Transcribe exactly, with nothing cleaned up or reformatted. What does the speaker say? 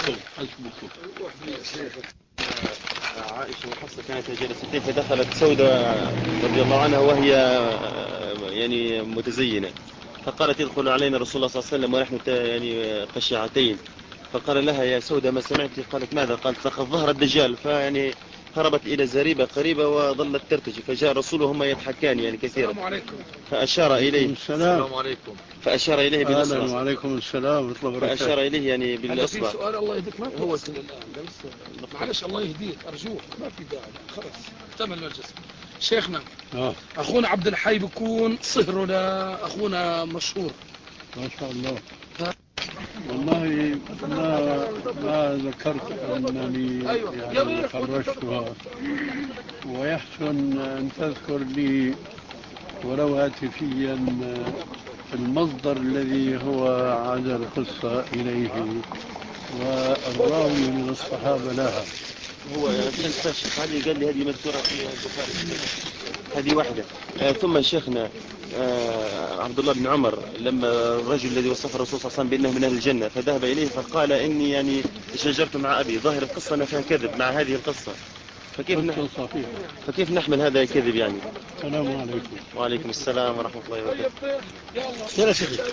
حسبكم حسبكم. عائشة وحفصة كانت جالستين فدخلت سودة رضي الله عنها وهي يعني متزينة، فقالت يدخل علينا رسول الله صلى الله عليه وسلم ونحن يعني قشعتين، فقال لها يا سودة ما سمعت؟ قالت ماذا؟ قالت لقد ظهر الدجال، فيعني هربت إلى زريبة قريبة وظلت ترتجي، فجاء الرسول وهما يضحكان يعني كثيرا، السلام عليكم، فأشار إليه السلام عليكم فأشار إليه بالإصبع. أهلا وعليكم السلام ورحمة الله وبركاته. فأشار إليه يعني بالإصبع. هذا في سؤال الله يهديك ما هو معلش الله يهديك أرجوك ما في داعي خلاص اكتمل المجلس. شيخنا آه. أخونا عبد الحي بيكون صهرنا أخونا مشهور ما شاء الله. والله ما ما ذكرت أنني يعني خرجتها، ويحسن أن تذكر لي ولو هاتفيا المصدر الذي هو عاد القصة إليه والراوي من الصحابة لها. هو الشيخ علي قال لي هذه مذكورة في البخاري، هذه واحدة. آه ثم شيخنا آه عبد الله بن عمر لما الرجل الذي وصف الرسول صلى الله عليه وسلم بأنه من أهل الجنة فذهب إليه فقال إني يعني تشاجرت مع أبي، ظاهر القصة أنها فيها كذب مع هذه القصة، فكيف نحمل فكيف نحمل هذا الكذب يعني؟ السلام عليكم. وعليكم السلام ورحمة الله وبركاته.